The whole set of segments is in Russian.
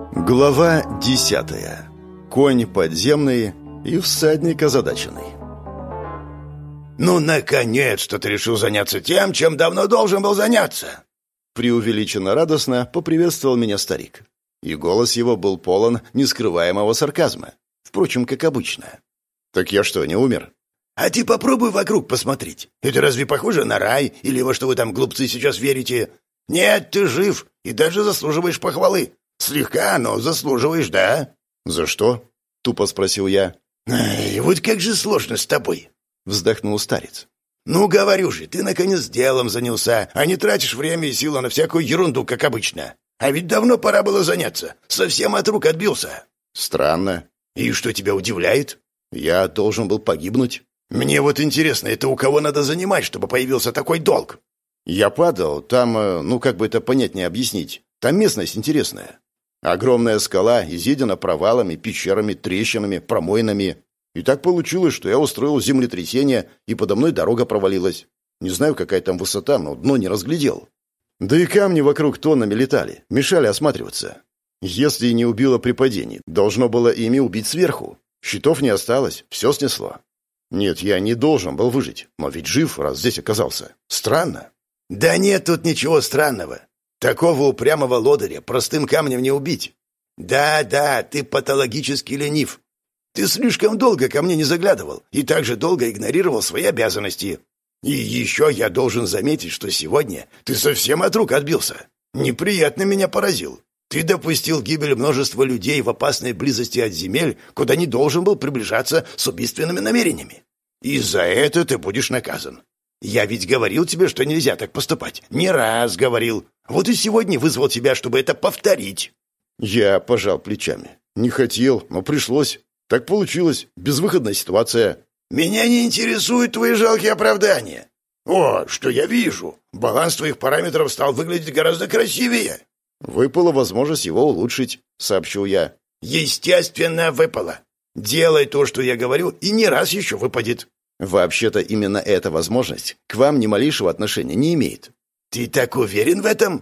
Глава 10. Конь подземный и всадник озадаченный. «Ну, наконец-то ты решил заняться тем, чем давно должен был заняться!» Преувеличенно радостно поприветствовал меня старик. И голос его был полон нескрываемого сарказма. Впрочем, как обычно. «Так я что, не умер?» «А ты попробуй вокруг посмотреть. Это разве похоже на рай? Или во что вы там, глупцы, сейчас верите? Нет, ты жив и даже заслуживаешь похвалы. Слегка, но заслуживаешь, да?» «За что?» — тупо спросил я. «Ай, вот как же сложно с тобой!» — вздохнул старец. «Ну, говорю же, ты наконец делом занялся, а не тратишь время и силы на всякую ерунду, как обычно. А ведь давно пора было заняться. Совсем от рук отбился». «Странно. И что тебя удивляет?» «Я должен был погибнуть». «Мне вот интересно, это у кого надо занимать, чтобы появился такой долг?» «Я падал. Там, как бы это понятнее объяснить. Там местность интересная. Огромная скала, изъедена провалами, пещерами, трещинами, промоинами. И так получилось, что я устроил землетрясение, и подо мной дорога провалилась. Не знаю, какая там высота, но дно не разглядел. Да и камни вокруг тоннами летали, мешали осматриваться. Если не убило при падении, должно было ими убить сверху. Щитов не осталось, все снесло. Нет, я не должен был выжить, но ведь жив, раз здесь оказался. Странно». «Да нет тут ничего странного. Такого упрямого лодыря простым камнем не убить. Да, ты патологически ленив. Ты слишком долго ко мне не заглядывал и также долго игнорировал свои обязанности. И еще я должен заметить, что сегодня ты совсем от рук отбился. Неприятно меня поразил. Ты допустил гибель множества людей в опасной близости от земель, куда не должен был приближаться с убийственными намерениями. И за это ты будешь наказан. Я ведь говорил тебе, что нельзя так поступать. Не раз говорил. Вот и сегодня вызвал тебя, чтобы это повторить». Я пожал плечами. Не хотел, но пришлось. Так получилось. Безвыходная ситуация. «Меня не интересуют твои жалкие оправдания. О, что я вижу. Баланс твоих параметров стал выглядеть гораздо красивее». «Выпала возможность его улучшить», — сообщил я. «Естественно, выпала. Делай то, что я говорю, и не раз еще выпадет». «Вообще-то именно эта возможность к вам ни малейшего отношения не имеет». «Ты так уверен в этом?»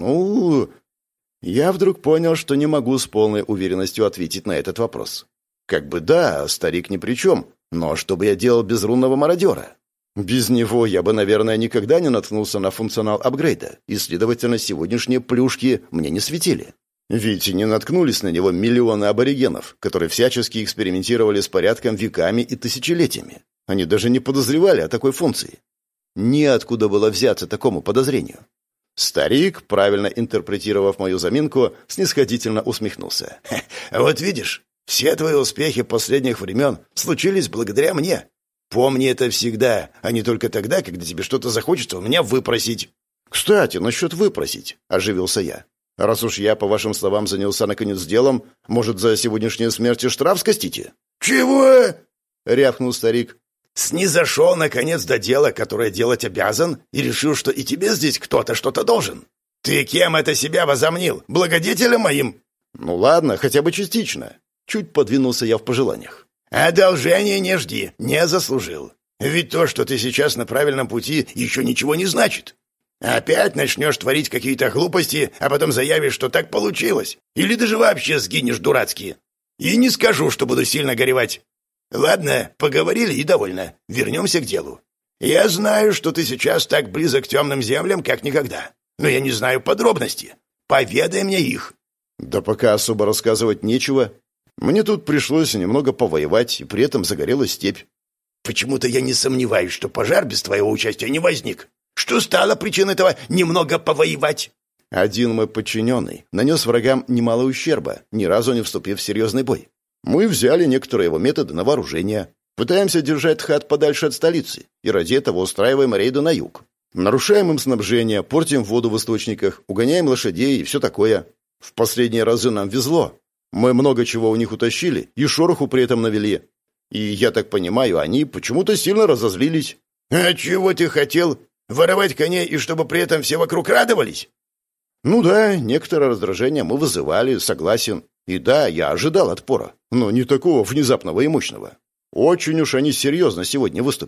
Я вдруг понял, что не могу с полной уверенностью ответить на этот вопрос. Как бы да, старик ни при чем, но что бы я делал без рунного мародера? Без него я бы, наверное, никогда не наткнулся на функционал апгрейда, и, следовательно, сегодняшние плюшки мне не светили. Ведь не наткнулись на него миллионы аборигенов, которые всячески экспериментировали с порядком веками и тысячелетиями. Они даже не подозревали о такой функции. Неоткуда было взяться такому подозрению. Старик, правильно интерпретировав мою заминку, снисходительно усмехнулся. «Вот видишь, все твои успехи последних времен случились благодаря мне. Помни это всегда, а не только тогда, когда тебе что-то захочется у меня выпросить». «Кстати, насчет выпросить», — оживился я. «Раз уж я, по вашим словам, занялся наконец делом, может, за сегодняшнюю смерть и штраф скостите?» «Чего?» — рявкнул старик. «Снизошел, наконец, до дела, которое делать обязан, и решил, что и тебе здесь кто-то что-то должен. Ты кем это себя возомнил? Благодетелем моим?» «Ну ладно, хотя бы частично». Чуть подвинулся я в пожеланиях. «Одолжения не жди, не заслужил. Ведь то, что ты сейчас на правильном пути, еще ничего не значит. Опять начнешь творить какие-то глупости, а потом заявишь, что так получилось. Или даже вообще сгинешь дурацки. И не скажу, что буду сильно горевать. Ладно, поговорили и довольно. Вернемся к делу. Я знаю, что ты сейчас так близок к темным землям, как никогда. Но я не знаю подробностей. Поведай мне их». «Да пока особо рассказывать нечего. Мне тут пришлось немного повоевать, и при этом загорелась степь». «Почему-то я не сомневаюсь, что пожар без твоего участия не возник. Что стало причиной этого немного повоевать?» «Один мой подчиненный нанес врагам немало ущерба, ни разу не вступив в серьезный бой. Мы взяли некоторые его методы на вооружение, пытаемся держать Тхат подальше от столицы, и ради этого устраиваем рейды на юг. Нарушаем им снабжение, портим воду в источниках, угоняем лошадей и все такое. В последние разы нам везло. Мы много чего у них утащили и шороху при этом навели. И, я так понимаю, они почему-то сильно разозлились». «А чего ты хотел? Воровать коней, и чтобы при этом все вокруг радовались?» «Ну да, некоторое раздражение мы вызывали, согласен. И да, я ожидал отпора, но не такого внезапного и мощного. Очень уж они серьезно сегодня выступили.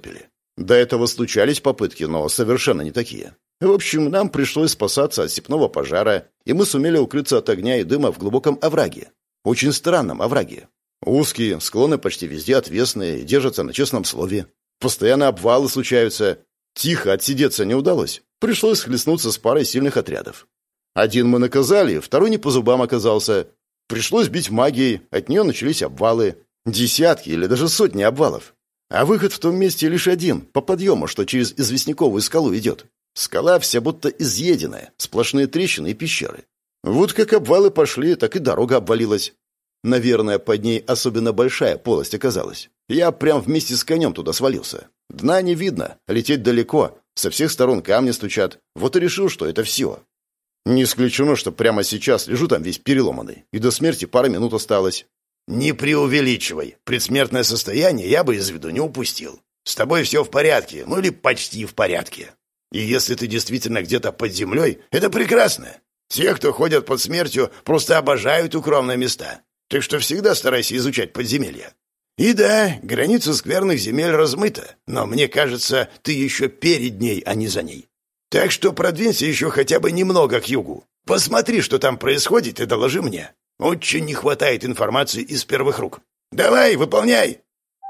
До этого случались попытки, но совершенно не такие. В общем, нам пришлось спасаться от степного пожара, и мы сумели укрыться от огня и дыма в глубоком овраге. Очень странном овраге. Узкие, склоны почти везде отвесные, держатся на честном слове. Постоянно обвалы случаются. Тихо отсидеться не удалось. Пришлось схлестнуться с парой сильных отрядов. Один мы наказали, второй не по зубам оказался. Пришлось бить магией, от нее начались обвалы. Десятки или даже сотни обвалов. А выход в том месте лишь один, по подъему, что через известняковую скалу идет. Скала вся будто изъеденная, сплошные трещины и пещеры. Вот как обвалы пошли, так и дорога обвалилась. Наверное, под ней особенно большая полость оказалась. Я прям вместе с конем туда свалился. Дна не видно, лететь далеко, со всех сторон камни стучат. Вот и решил, что это все. Не исключено, что прямо сейчас лежу там весь переломанный, и до смерти пара минут осталось. «Не преувеличивай. Предсмертное состояние я бы из виду не упустил. С тобой все в порядке, ну или почти в порядке. И если ты действительно где-то под землей, это прекрасно. Те, кто ходят под смертью, просто обожают укромные места. Так что всегда старайся изучать подземелья. И да, граница скверных земель размыта, но мне кажется, ты еще перед ней, а не за ней. Так что продвинься еще хотя бы немного к югу. Посмотри, что там происходит, и доложи мне. Очень не хватает информации из первых рук. Давай, выполняй!»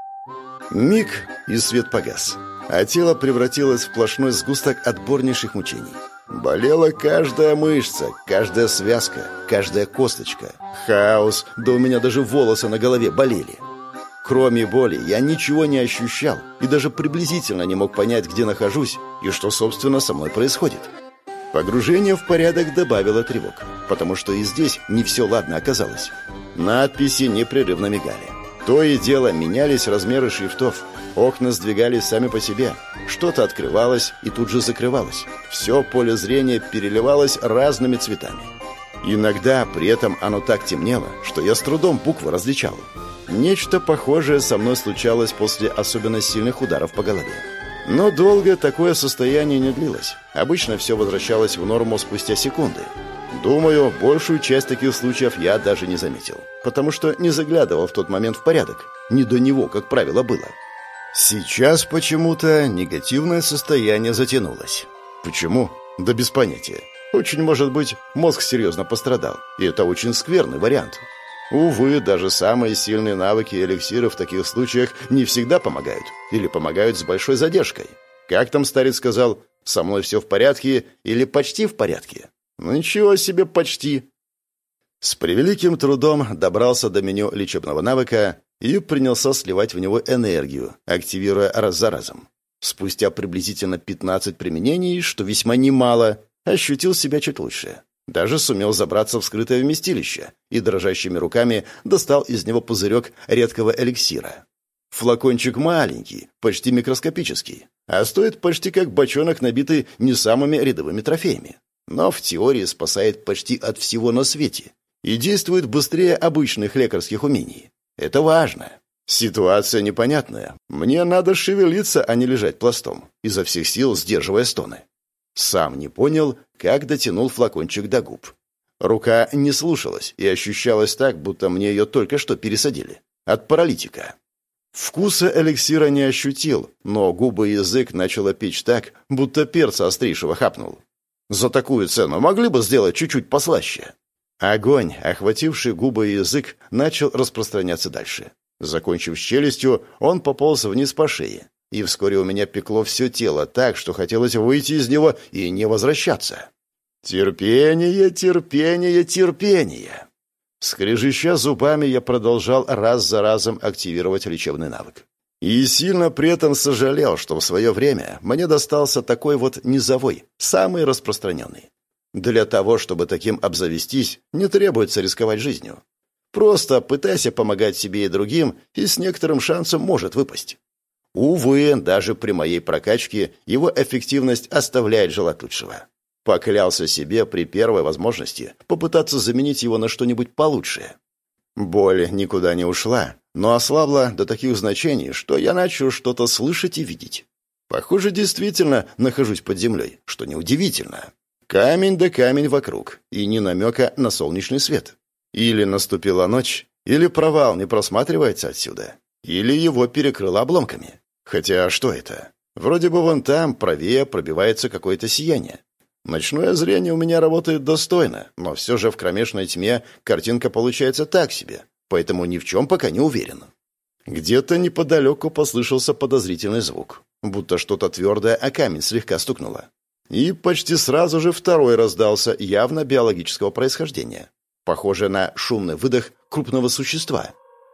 Миг, и свет погас, а тело превратилось в сплошной сгусток отборнейших мучений. Болела каждая мышца, каждая связка, каждая косточка. Хаос, да у меня даже волосы на голове болели. Кроме боли я ничего не ощущал и даже приблизительно не мог понять, где нахожусь и что, собственно, со мной происходит. Погружение в порядок добавило тревог, потому что и здесь не все ладно оказалось. Надписи непрерывно мигали. То и дело менялись размеры шрифтов, окна сдвигались сами по себе, что-то открывалось и тут же закрывалось. Все поле зрения переливалось разными цветами. Иногда при этом оно так темнело, что я с трудом буквы различал. Нечто похожее со мной случалось после особенно сильных ударов по голове. Но долго такое состояние не длилось. Обычно все возвращалось в норму спустя секунды. Думаю, большую часть таких случаев я даже не заметил, потому что не заглядывал в тот момент в порядок. Не до него, как правило, было. Сейчас почему-то негативное состояние затянулось. Почему? Да без понятия. Очень может быть, мозг серьезно пострадал, и это очень скверный вариант. Увы, даже самые сильные навыки и эликсиры в таких случаях не всегда помогают. Или помогают с большой задержкой. Как там старец сказал, «Со мной все в порядке» или «почти в порядке». Ну ничего себе почти. С превеликим трудом добрался до меню лечебного навыка и принялся сливать в него энергию, активируя раз за разом. Спустя приблизительно 15 применений, что весьма немало, ощутил себя чуть лучше. Даже сумел забраться в скрытое вместилище и дрожащими руками достал из него пузырек редкого эликсира. Флакончик маленький, почти микроскопический, а стоит почти как бочонок, набитый не самыми рядовыми трофеями. Но в теории спасает почти от всего на свете и действует быстрее обычных лекарских умений. Это важно. Ситуация непонятная. Мне надо шевелиться, а не лежать пластом, изо всех сил сдерживая стоны. Сам не понял, как дотянул флакончик до губ. Рука не слушалась и ощущалась так, будто мне ее только что пересадили. От паралитика. Вкуса эликсира не ощутил, но губы и язык начало печь так, будто перца острейшего хапнул. За такую цену могли бы сделать чуть-чуть послаще. Огонь, охвативший губы и язык, начал распространяться дальше. Закончив с челюстью, он пополз вниз по шее. И вскоре у меня пекло все тело так, что хотелось выйти из него и не возвращаться. Терпение, терпение, терпение. Скрежеща зубами, я продолжал раз за разом активировать лечебный навык. И сильно при этом сожалел, что в свое время мне достался такой вот низовой, самый распространенный. Для того, чтобы таким обзавестись, не требуется рисковать жизнью. Просто пытайся помогать себе и другим, и с некоторым шансом может выпасть. Увы, даже при моей прокачке его эффективность оставляет желать лучшего. Поклялся себе при первой возможности попытаться заменить его на что-нибудь получше. Боль никуда не ушла, но ослабла до таких значений, что я начал что-то слышать и видеть. Похоже, действительно нахожусь под землей, что неудивительно. Камень да камень вокруг, и ни намека на солнечный свет. Или наступила ночь, или провал не просматривается отсюда, или его перекрыло обломками. Хотя что это? Вроде бы вон там, правее, пробивается какое-то сияние. Ночное зрение у меня работает достойно, но все же в кромешной тьме картинка получается так себе, поэтому ни в чем пока не уверен. Где-то неподалеку послышался подозрительный звук, будто что-то твердое о камень слегка стукнуло. И почти сразу же второй раздался, явно биологического происхождения, похоже на шумный выдох крупного существа.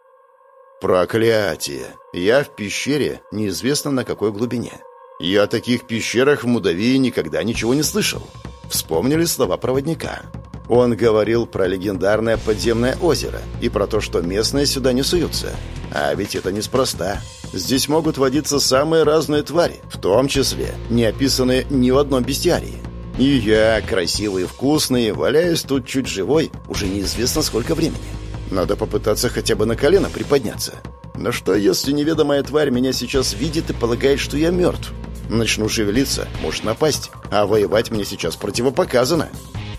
Проклятие! Я в пещере, неизвестно на какой глубине. Я о таких пещерах в Мудавии никогда ничего не слышал. Вспомнили слова проводника. Он говорил про легендарное подземное озеро и про то, что местные сюда не суются. А ведь это неспроста. Здесь могут водиться самые разные твари, в том числе не описанные ни в одном бестиарии. И я, красивый и вкусный, валяюсь тут чуть живой, уже неизвестно сколько времени. Надо попытаться хотя бы на колено приподняться. Но что, если неведомая тварь меня сейчас видит и полагает, что я мертв? Начну шевелиться, может напасть, а воевать мне сейчас противопоказано.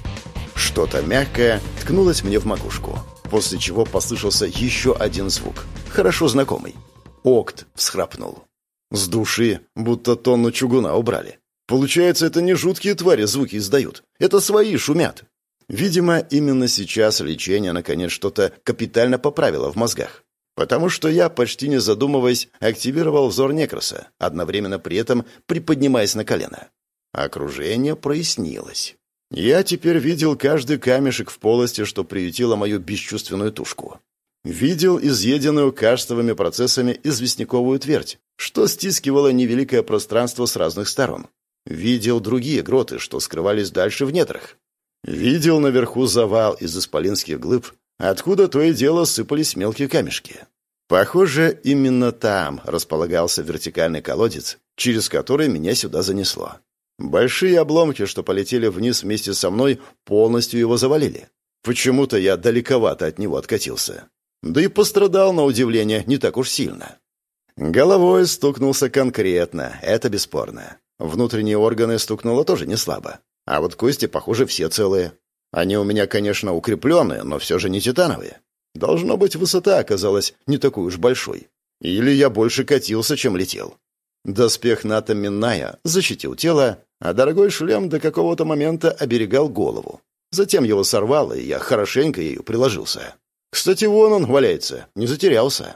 Что-то мягкое ткнулось мне в макушку, после чего послышался еще один звук, хорошо знакомый. Окт всхрапнул. С души будто тонну чугуна убрали. Получается, это не жуткие твари звуки издают, это свои шумят. Видимо, именно сейчас лечение наконец что-то капитально поправило в мозгах. Потому что я, почти не задумываясь, активировал взор Некроса, одновременно при этом приподнимаясь на колено. Окружение прояснилось. Я теперь видел каждый камешек в полости, что приютило мою бесчувственную тушку. Видел изъеденную карстовыми процессами известняковую твердь, что стискивало невеликое пространство с разных сторон. Видел другие гроты, что скрывались дальше в недрах. Видел наверху завал из исполинских глыб, откуда то и дело сыпались мелкие камешки. Похоже, именно там располагался вертикальный колодец, через который меня сюда занесло. Большие обломки, что полетели вниз вместе со мной, полностью его завалили. Почему-то я далековато от него откатился. Да и пострадал, на удивление, не так уж сильно. Головой стукнулся конкретно, это бесспорно. Внутренние органы стукнуло тоже не слабо. А вот кости, похоже, все целые. Они у меня, конечно, укрепленные, но все же не титановые. Должно быть, высота оказалась не такой уж большой. Или я больше катился, чем летел. Доспех Ната Минная защитил тело, а дорогой шлем до какого-то момента оберегал голову. Затем его сорвало, и я хорошенько ею приложился. Кстати, вон он валяется, не затерялся.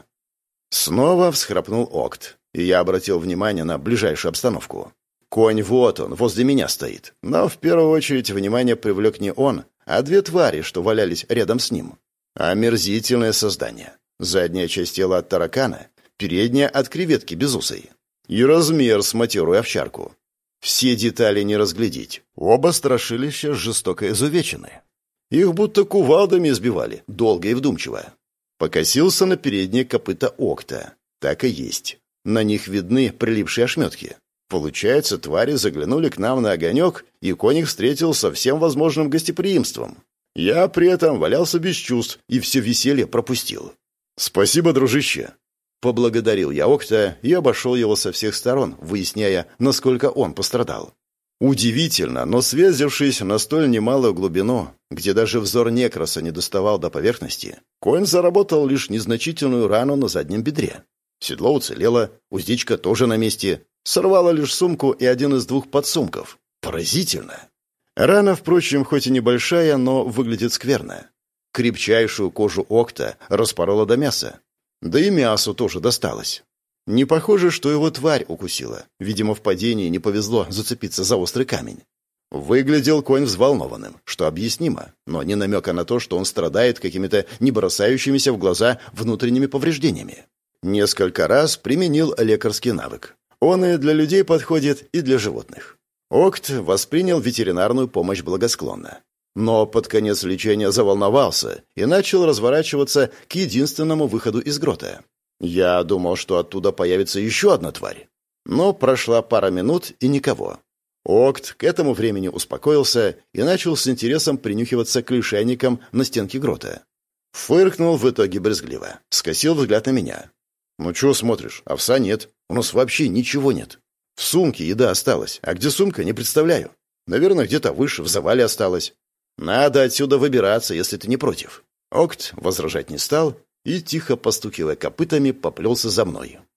Снова всхрапнул Окт, и я обратил внимание на ближайшую обстановку. Конь вот он, возле меня стоит. Но в первую очередь внимание привлек не он, а две твари, что валялись рядом с ним. Омерзительное создание. Задняя часть тела от таракана, передняя от креветки безусой. И размер с матерую овчарку. Все детали не разглядеть. Оба страшилища жестоко изувечены. Их будто кувалдами избивали, долго и вдумчиво. Покосился на передние копыта Окта. Так и есть. На них видны прилипшие ошметки. Получается, твари заглянули к нам на огонек, и конь их встретил со всем возможным гостеприимством. Я при этом валялся без чувств и все веселье пропустил. «Спасибо, дружище!» Поблагодарил я Окта и обошел его со всех сторон, выясняя, насколько он пострадал. Удивительно, но связавшись на столь немалую глубину, где даже взор Некроса не доставал до поверхности, конь заработал лишь незначительную рану на заднем бедре. Седло уцелело, уздечка тоже на месте. Сорвало лишь сумку и один из двух подсумков. Поразительно. Рана, впрочем, хоть и небольшая, но выглядит скверно. Крепчайшую кожу Окта распорола до мяса. Да и мясу тоже досталось. Не похоже, что его тварь укусила. Видимо, в падении не повезло зацепиться за острый камень. Выглядел конь взволнованным, что объяснимо, но не намека на то, что он страдает какими-то не бросающимися в глаза внутренними повреждениями. Несколько раз применил лекарский навык. Он и для людей подходит, и для животных. Окт воспринял ветеринарную помощь благосклонно. Но под конец лечения заволновался и начал разворачиваться к единственному выходу из грота. Я думал, что оттуда появится еще одна тварь. Но прошла пара минут, и никого. Окт к этому времени успокоился и начал с интересом принюхиваться к лишайникам на стенке грота. Фыркнул в итоге брезгливо, скосил взгляд на меня. «Ну чего смотришь? Овса нет. У нас вообще ничего нет. В сумке еда осталась, а где сумка, не представляю. Наверное, где-то выше, в завале осталась. Надо отсюда выбираться, если ты не против». Окт возражать не стал и, тихо постукивая копытами, поплелся за мной.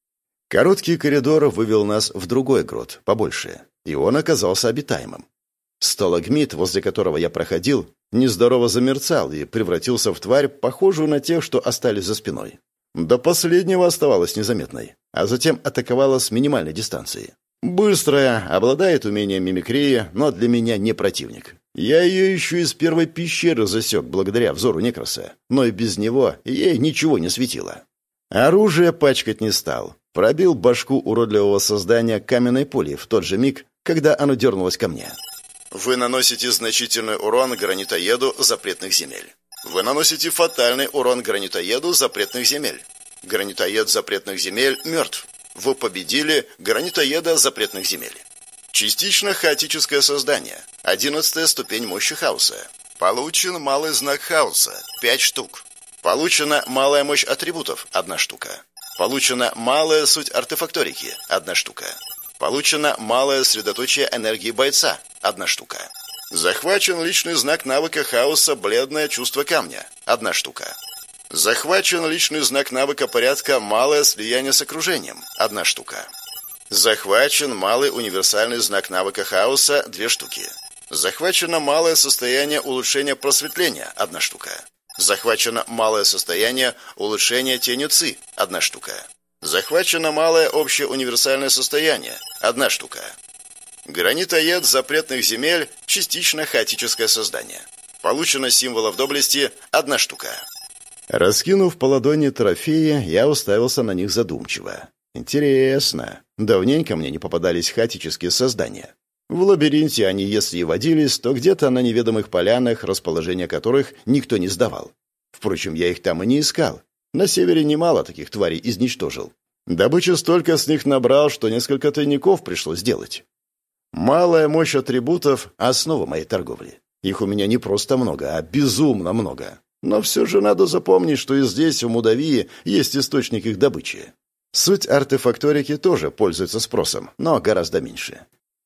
Короткий коридор вывел нас в другой грот, побольше, и он оказался обитаемым. Сталагмит, возле которого я проходил, нездорово замерцал и превратился в тварь, похожую на тех, что остались за спиной. До последнего оставалась незаметной, а затем атаковала с минимальной дистанции. Быстрая, обладает умением мимикрии, но для меня не противник. Я ее еще из первой пещеры засек благодаря взору Некроса, но и без него ей ничего не светило. Оружие пачкать не стал. Пробил башку уродливого создания каменной пулей в тот же миг, когда оно дернулось ко мне. Вы наносите значительный урон гранитоеду запретных земель. Вы наносите фатальный урон гранитоеду запретных земель. Гранитоед запретных земель мертв. Вы победили гранитоеда запретных земель. Частично хаотическое создание. 11-я ступень мощи хаоса. Получен малый знак хаоса. 5 штук. Получена малая мощь атрибутов. 1 штука. Получена малая суть артефакторики. 1 штука. Получено малое средоточие энергии бойца. 1 штука. Захвачен личный знак навыка хаоса «Бледное чувство камня». 1 штука. Захвачен личный знак навыка порядка «Малое слияние с окружением». 1 штука. Захвачен малый универсальный знак навыка хаоса. 2 штуки. Захвачено малое состояние улучшения просветления. 1 штука. Захвачено малое состояние улучшения тенью Ци. 1 штука. Захвачено малое общее универсальное состояние. 1 штука. Гранитоед запретных земель – частично хаотическое создание. Получено символов доблести – 1 штука. Раскинув по ладони трофеи, я уставился на них задумчиво. Интересно. Давненько мне не попадались хаотические создания. В лабиринте они, если и водились, то где-то на неведомых полянах, расположение которых никто не сдавал. Впрочем, я их там и не искал. На севере немало таких тварей изничтожил. Добычи столько с них набрал, что несколько тайников пришлось сделать. Малая мощь атрибутов – основа моей торговли. Их у меня не просто много, а безумно много. Но все же надо запомнить, что и здесь, у Мудавии, есть источник их добычи. Суть артефакторики тоже пользуется спросом, но гораздо меньше.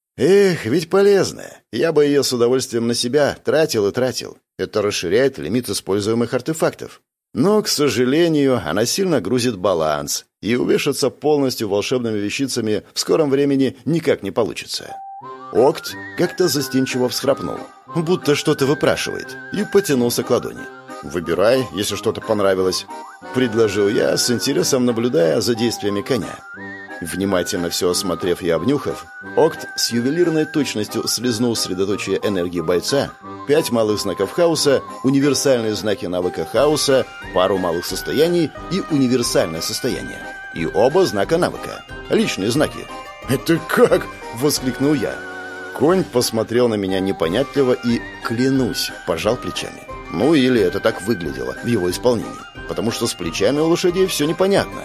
Эх, ведь полезная. Я бы ее с удовольствием на себя тратил и тратил. Это расширяет лимит используемых артефактов. Но, к сожалению, она сильно грузит баланс, и увешаться полностью волшебными вещицами в скором времени никак не получится. Окт как-то застенчиво всхрапнул, будто что-то выпрашивает, и потянулся к ладони. «Выбирай, если что-то понравилось», — предложил я, с интересом наблюдая за действиями коня. Внимательно все осмотрев и обнюхав, Окт с ювелирной точностью слизнул средоточие энергии бойца, 5 малых знаков хаоса, универсальные знаки навыка хаоса, пару малых состояний и универсальное состояние. И оба знака навыка. Личные знаки. «Это как?» — воскликнул я. Конь посмотрел на меня непонятливо и, клянусь, пожал плечами. Ну или это так выглядело в его исполнении, потому что с плечами у лошадей все непонятно.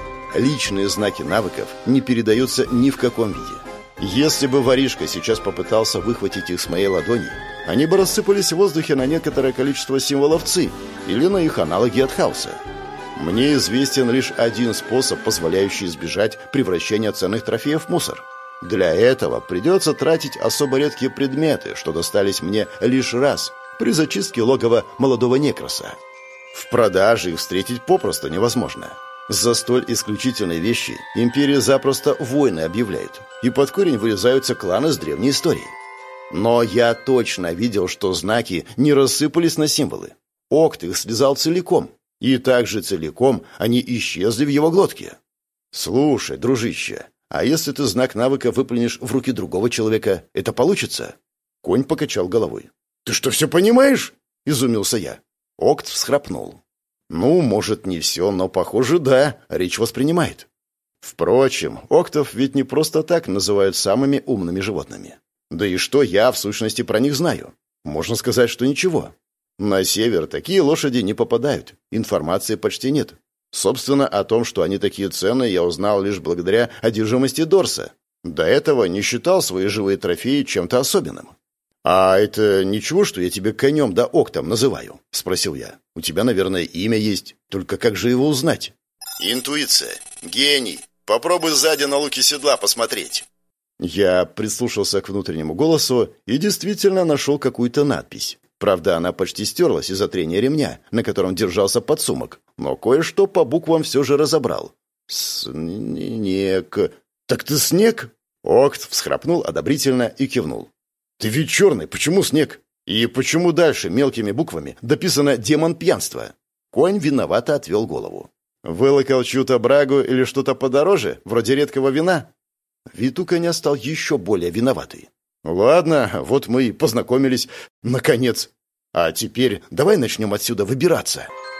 Личные знаки навыков не передаются ни в каком виде. Если бы воришка сейчас попытался выхватить их с моей ладони, они бы рассыпались в воздухе на некоторое количество символов ЦИ или на их аналоги от хаоса. Мне известен лишь один способ, позволяющий избежать превращения ценных трофеев в мусор. Для этого придется тратить особо редкие предметы, что достались мне лишь раз при зачистке логова молодого Некроса. В продаже их встретить попросту невозможно. За столь исключительные вещи империя запросто войны объявляет, и под корень вырезаются кланы с древней историей. Но я точно видел, что знаки не рассыпались на символы. Окт их слезал целиком, и также целиком они исчезли в его глотке. «Слушай, дружище, а если ты знак навыка выплюнешь в руки другого человека, это получится?» Конь покачал головой. «Ты что, все понимаешь?» — изумился я. Окт всхрапнул. «Ну, может, не все, но, похоже, да, речь воспринимает». Впрочем, октов ведь не просто так называют самыми умными животными. Да и что я, в сущности, про них знаю? Можно сказать, что ничего. На север такие лошади не попадают, информации почти нет. Собственно, о том, что они такие ценные, я узнал лишь благодаря одержимости Дорса. До этого не считал свои живые трофеи чем-то особенным. «А это ничего, что я тебя конем да октом называю?» — спросил я. «У тебя, наверное, имя есть. Только как же его узнать?» «Интуиция. Гений. Попробуй сзади на луке седла посмотреть». Я прислушался к внутреннему голосу и действительно нашел какую-то надпись. Правда, она почти стерлась из-за трения ремня, на котором держался подсумок, но кое-что по буквам все же разобрал. Снег. Так ты снег? Окт всхрапнул одобрительно и кивнул. Ты ведь черный, почему снег? И почему дальше мелкими буквами дописано «демон пьянства»? Конь виновато отвел голову. Вылокал чью-то брагу или что-то подороже, вроде редкого вина? Вид у коня стал еще более виноватый. Ладно, вот мы и познакомились, наконец. А теперь давай начнем отсюда выбираться.